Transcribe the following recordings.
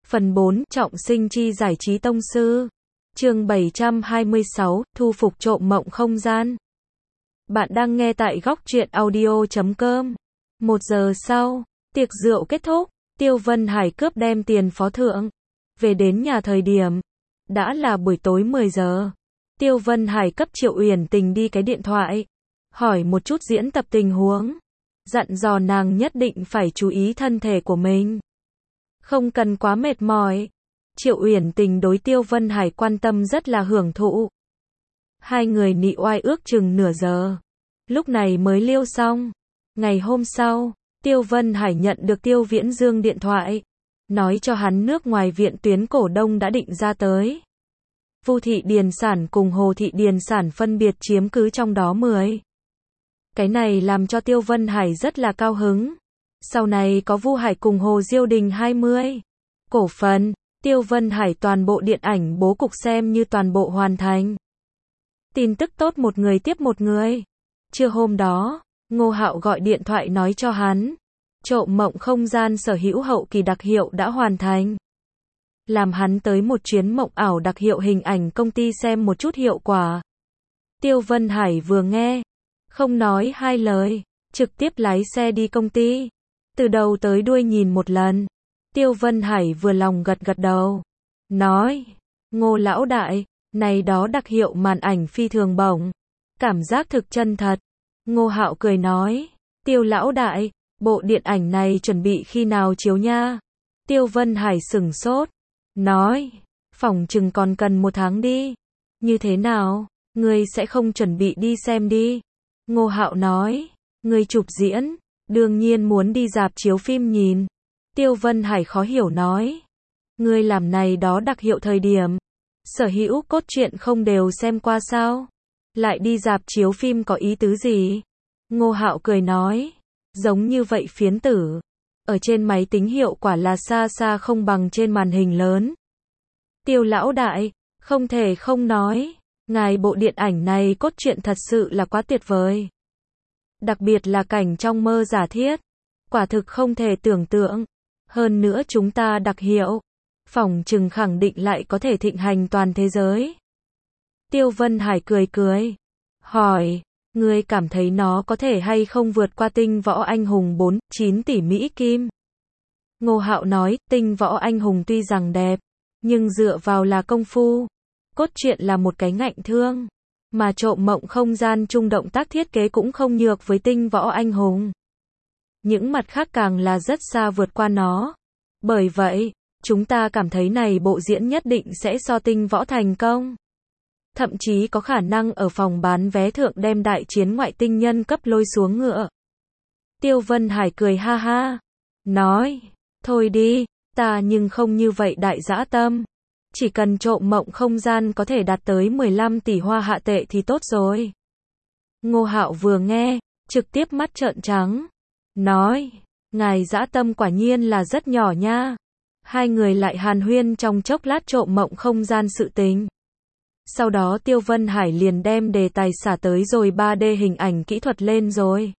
Phần 4, trọng sinh chi giải trí tông sư. Chương 726, thu phục trộm mộng không gian. Bạn đang nghe tại góc truyện audio.com. 1 giờ sau, tiệc rượu kết thúc, Tiêu Vân Hải cướp đem tiền phó thượng. Về đến nhà thời điểm, đã là buổi tối 10 giờ. Tiêu Vân Hải cấp Triệu Uyển Tình đi cái điện thoại, hỏi một chút diễn tập tình huống, dặn dò nàng nhất định phải chú ý thân thể của mình, không cần quá mệt mỏi. Triệu Uyển Tình đối Tiêu Vân Hải quan tâm rất là hưởng thụ. Hai người nị oai ước chừng nửa giờ, lúc này mới liêu xong. Ngày hôm sau, Tiêu Vân Hải nhận được Tiêu Viễn Dương điện thoại, nói cho hắn nước ngoài viện tuyến cổ đông đã định ra tới. Vu Thị Điền Sản cùng Hồ Thị Điền Sản phân biệt chiếm cứ trong đó 10. Cái này làm cho Tiêu Vân Hải rất là cao hứng. Sau này có Vu Hải cùng Hồ Diêu Đình 20 cổ phần, Tiêu Vân Hải toàn bộ điện ảnh bố cục xem như toàn bộ hoàn thành. Tin tức tốt một người tiếp một người. Trưa hôm đó, Ngô Hạo gọi điện thoại nói cho hắn, trộm mộng không gian sở hữu hậu kỳ đặc hiệu đã hoàn thành. Làm hắn tới một chuyến mộng ảo đặc hiệu hình ảnh công ty xem một chút hiệu quả. Tiêu Vân Hải vừa nghe, không nói hai lời, trực tiếp lái xe đi công ty. Từ đầu tới đuôi nhìn một lần. Tiêu Vân Hải vừa lòng gật gật đầu, nói, Ngô lão đại, này đó đặc hiệu màn ảnh phi thường bổng, cảm giác thực chân thật. Ngô Hạo cười nói, Tiêu lão đại, bộ điện ảnh này chuẩn bị khi nào chiếu nha? Tiêu Vân Hải sửng sốt, nói, phỏng chừng còn cần 1 tháng đi. Như thế nào, ngươi sẽ không chuẩn bị đi xem đi? Ngô Hạo nói, ngươi chụp diễn, đương nhiên muốn đi rạp chiếu phim nhìn. Tiêu Vân Hải khó hiểu nói, ngươi làm này đó đặc hiệu thời điểm, sở hữu cốt truyện không đều xem qua sao? Lại đi rạp chiếu phim có ý tứ gì? Ngô Hạo cười nói, giống như vậy phiến tử, ở trên máy tính hiệu quả là xa xa không bằng trên màn hình lớn. Tiêu lão đại, không thể không nói, ngài bộ điện ảnh này cốt truyện thật sự là quá tuyệt vời. Đặc biệt là cảnh trong mơ giả thiết, quả thực không thể tưởng tượng. Hơn nữa chúng ta đặc hiệu, phỏng chừng khẳng định lại có thể thịnh hành toàn thế giới. Tiêu Vân Hải cười cười, hỏi, ngươi cảm thấy nó có thể hay không vượt qua Tinh Võ Anh Hùng 4,9 tỷ Mỹ Kim? Ngô Hạo nói, Tinh Võ Anh Hùng tuy rằng đẹp, nhưng dựa vào là công phu, cốt truyện là một cái ngạnh thương, mà trộm mộng không gian chung động tác thiết kế cũng không nhược với Tinh Võ Anh Hùng. Những mặt khác càng là rất xa vượt qua nó. Bởi vậy, chúng ta cảm thấy này bộ diễn nhất định sẽ so Tinh Võ thành công. Thậm chí có khả năng ở phòng bán vé thượng đem đại chiến ngoại tinh nhân cấp lôi xuống ngựa. Tiêu Vân Hải cười ha ha, nói, thôi đi, ta nhưng không như vậy đại dã tâm. Chỉ cần trộm mộng không gian có thể đạt tới 15 tỷ hoa hạ tệ thì tốt rồi. Ngô Hạo vừa nghe, trực tiếp mắt trợn trắng, nói, ngài dã tâm quả nhiên là rất nhỏ nha. Hai người lại hàn huyên trong chốc lát trộm mộng không gian sự tình. Sau đó Tiêu Vân Hải liền đem đề tài xả tới rồi 3D hình ảnh kỹ thuật lên rồi.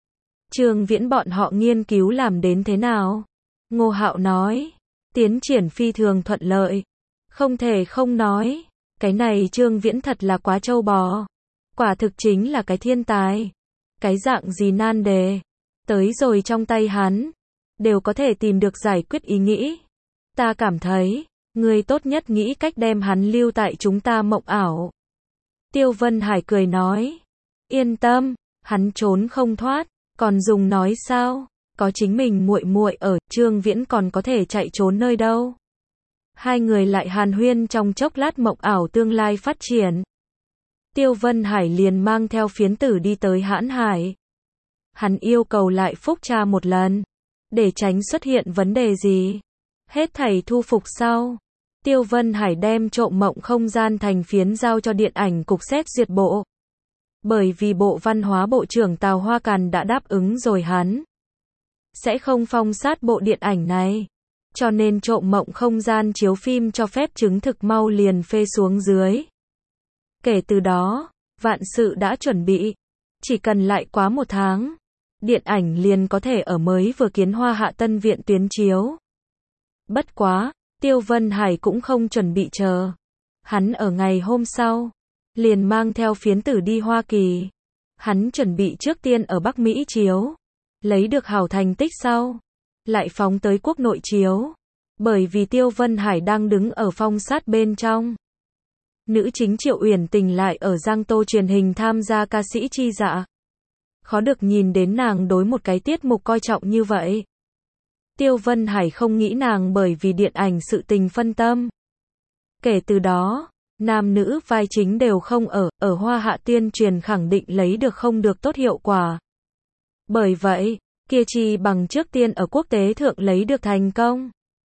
Trương Viễn bọn họ nghiên cứu làm đến thế nào? Ngô Hạo nói, tiến triển phi thường thuận lợi. Không thể không nói, cái này Trương Viễn thật là quá trâu bò. Quả thực chính là cái thiên tài. Cái dạng gì nan đề, tới rồi trong tay hắn, đều có thể tìm được giải quyết ý nghĩ. Ta cảm thấy, ngươi tốt nhất nghĩ cách đem hắn lưu tại chúng ta mộng ảo. Tiêu Vân Hải cười nói, yên tâm, hắn trốn không thoát, còn dùng nói sao, có chính mình muội muội ở, Trương Viễn còn có thể chạy trốn nơi đâu. Hai người lại hàn huyên trong chốc lát mộng ảo tương lai phát triển. Tiêu Vân Hải liền mang theo phiến tử đi tới Hãn Hải. Hắn yêu cầu lại phúc tra một lần, để tránh xuất hiện vấn đề gì. Hết thảy thu phục sau, Tiêu Vân Hải đem trộm mộng không gian thành phiến giao cho điện ảnh cục xét duyệt bộ. Bởi vì Bộ Văn hóa Bộ trưởng Tào Hoa Càn đã đáp ứng rồi hắn sẽ không phong sát bộ điện ảnh này. Cho nên trộm mộng không gian chiếu phim cho phép chứng thực mau liền phê xuống dưới. Kể từ đó, vạn sự đã chuẩn bị. Chỉ cần lại quá 1 tháng, điện ảnh liền có thể ở mới vừa kiến Hoa Hạ Tân viện tuyến chiếu. Bất quá, Tiêu Vân Hải cũng không chuẩn bị chờ. Hắn ở ngày hôm sau, liền mang theo phiến tử đi Hoa Kỳ. Hắn chuẩn bị trước tiên ở Bắc Mỹ chiếu, lấy được hảo thành tích sau, lại phóng tới quốc nội chiếu. Bởi vì Tiêu Vân Hải đang đứng ở phong sát bên trong. Nữ chính Triệu Uyển Tình lại ở Giang Tô truyền hình tham gia ca sĩ chi dạ. Khó được nhìn đến nàng đối một cái tiết mục coi trọng như vậy. Tiêu Vân Hải không nghĩ nàng bởi vì điện ảnh sự tình phân tâm. Kể từ đó, nam nữ vai chính đều không ở Hoa Hạ tuyên truyền khẳng định lấy được không được tốt hiệu quả. Bởi vậy, kia chi bằng trước tiên ở quốc tế thượng lấy được thành công.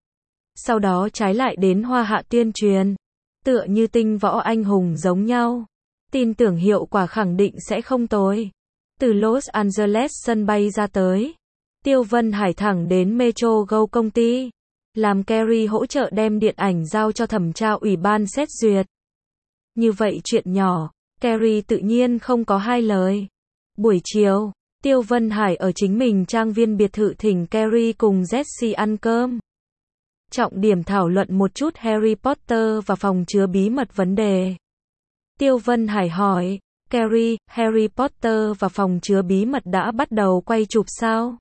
Sau đó trái lại đến Hoa Hạ tuyên truyền, tựa như tinh võ anh hùng giống nhau. Tin tưởng hiệu quả khẳng định sẽ không tồi. Từ Los Angeles sân bay ra tới, Tiêu Vân Hải thẳng đến Metro Go công ty, làm Carrie hỗ trợ đem điện ảnh giao cho thẩm tra ủy ban xét duyệt. Như vậy chuyện nhỏ, Carrie tự nhiên không có hai lời. Buổi chiều, Tiêu Vân Hải ở chính mình trang viên biệt thự thỉnh Carrie cùng Jessie ăn cơm. Trọng điểm thảo luận một chút Harry Potter và phòng chứa bí mật vấn đề. Tiêu Vân Hải hỏi, Carrie, Harry Potter và phòng chứa bí mật đã bắt đầu quay chụp sao?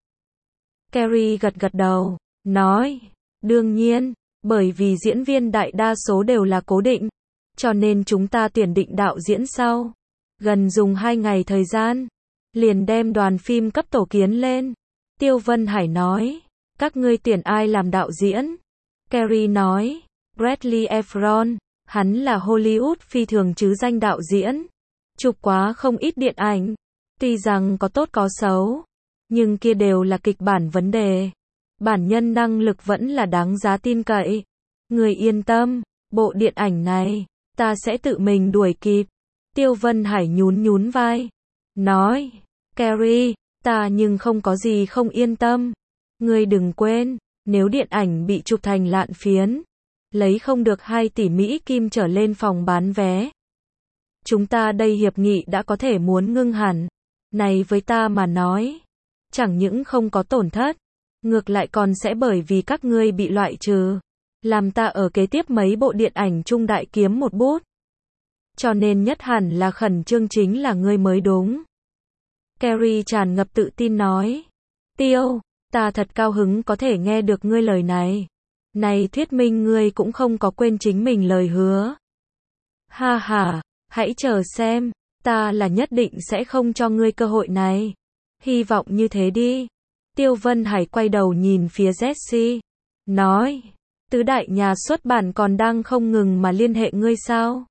Carrie gật gật đầu, nói, đương nhiên, bởi vì diễn viên đại đa số đều là cố định, cho nên chúng ta tuyển định đạo diễn sau. Gần dùng 2 ngày thời gian, liền đem đoàn phim cấp tổ kiến lên. Tiêu Vân Hải nói, các ngươi tuyển ai làm đạo diễn? Carrie nói, Bradley Efron, hắn là Hollywood phi thường chứ danh đạo diễn. Chụp quá không ít điện ảnh. Tuy rằng có tốt có xấu, nhưng kia đều là kịch bản vấn đề. Bản nhân năng lực vẫn là đáng giá tin cậy. Người yên tâm, bộ điện ảnh này, ta sẽ tự mình đuổi kịp. Tiêu Vân Hải nhún nhún vai. Nói, Carrie, ta nhưng không có gì không yên tâm. Ngươi đừng quên, nếu điện ảnh bị chụp thành lạn phiến, lấy không được 2 tỷ Mỹ Kim trở lên phòng bán vé. Chúng ta đây hiệp nghị đã có thể muốn ngưng hẳn. Này với ta mà nói, chẳng những không có tổn thất, ngược lại còn sẽ bởi vì các ngươi bị loại trừ, làm ta ở kế tiếp mấy bộ điện ảnh chung đại kiếm một bút. Cho nên nhất hẳn là khẩn trương chính là ngươi mới đúng. Carrie tràn ngập tự tin nói, Tiêu, ta thật cao hứng có thể nghe được ngươi lời này. Này thuyết minh ngươi cũng không có quên chính mình lời hứa. Ha ha, hãy chờ xem, ta là nhất định sẽ không cho ngươi cơ hội này. Hy vọng như thế đi. Tiêu Vân Hải quay đầu nhìn phía Jessie, nói, tứ đại nhà xuất bản còn đang không ngừng mà liên hệ ngươi sao?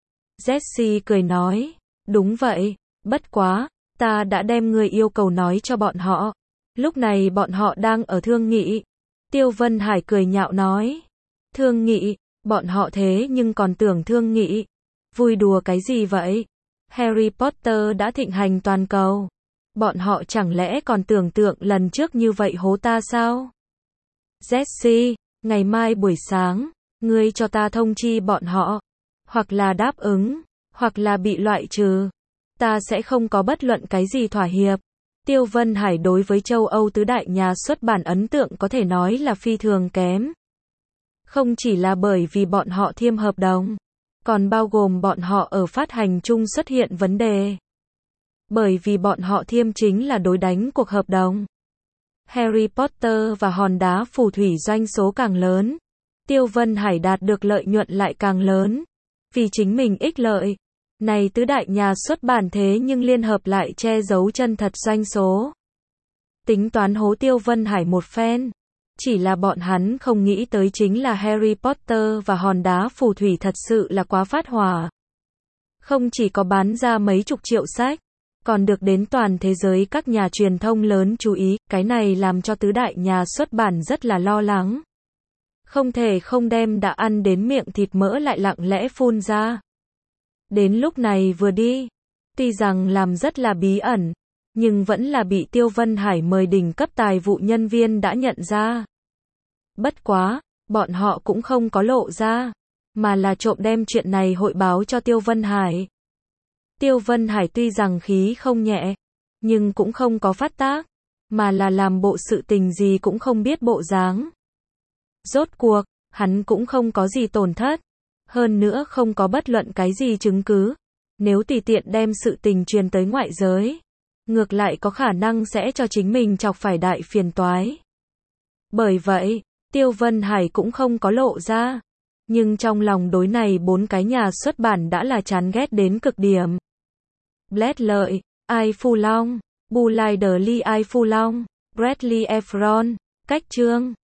Jessie cười nói, đúng vậy, bất quá, ta đã đem ngươi yêu cầu nói cho bọn họ. Lúc này bọn họ đang ở thương nghị. Tiêu Vân Hải cười nhạo nói, thương nghị, bọn họ thế nhưng còn tưởng thương nghị. Vui đùa cái gì vậy? Harry Potter đã thịnh hành toàn cầu. Bọn họ chẳng lẽ còn tưởng tượng lần trước như vậy hố ta sao? Jessie, ngày mai buổi sáng, ngươi cho ta thông chi bọn họ. Hoặc là đáp ứng, hoặc là bị loại trừ. Ta sẽ không có bất luận cái gì thỏa hiệp. Tiêu Vân Hải đối với châu Âu tứ đại nhà xuất bản ấn tượng có thể nói là phi thường kém. Không chỉ là bởi vì bọn họ thiêm hợp đồng, còn bao gồm bọn họ ở phát hành chung xuất hiện vấn đề. Bởi vì bọn họ thiêm chính là đối đánh cuộc hợp đồng. Harry Potter và hòn đá phù thủy doanh số càng lớn, Tiêu Vân Hải đạt được lợi nhuận lại càng lớn. Vì chính mình ích lợi, này tứ đại nhà xuất bản thế nhưng liên hợp lại che giấu chân thật doanh số. Tính toán hố Tiêu Vân Hải một phen. Chỉ là bọn hắn không nghĩ tới chính là Harry Potter và hòn đá phù thủy thật sự là quá phát hỏa. Không chỉ có bán ra mấy chục triệu sách, còn được đến toàn thế giới các nhà truyền thông lớn chú ý, cái này làm cho tứ đại nhà xuất bản rất là lo lắng. Không thể không đem đã ăn đến miệng thịt mỡ lại lặng lẽ phun ra. Đến lúc này vừa đi, tuy rằng làm rất là bí ẩn, nhưng vẫn là bị Tiêu Vân Hải mời đỉnh cấp tài vụ nhân viên đã nhận ra. Bất quá, bọn họ cũng không có lộ ra, mà là trộm đem chuyện này hội báo cho Tiêu Vân Hải. Tiêu Vân Hải tuy rằng khí không nhẹ, nhưng cũng không có phát tác, mà là làm bộ sự tình gì cũng không biết bộ dáng. Rốt cuộc, hắn cũng không có gì tổn thất. Hơn nữa không có bất luận cái gì chứng cứ. Nếu tùy tiện đem sự tình truyền tới ngoại giới, ngược lại có khả năng sẽ cho chính mình chọc phải đại phiền toái. Bởi vậy, Tiêu Vân Hải cũng không có lộ ra. Nhưng trong lòng đối này 4 cái nhà xuất bản đã là chán ghét đến cực điểm. Bled Lợi, Ai Phu Long, Bù Lai Đờ Ly Ai Phu Long, Bradley Efron, Cách Chương.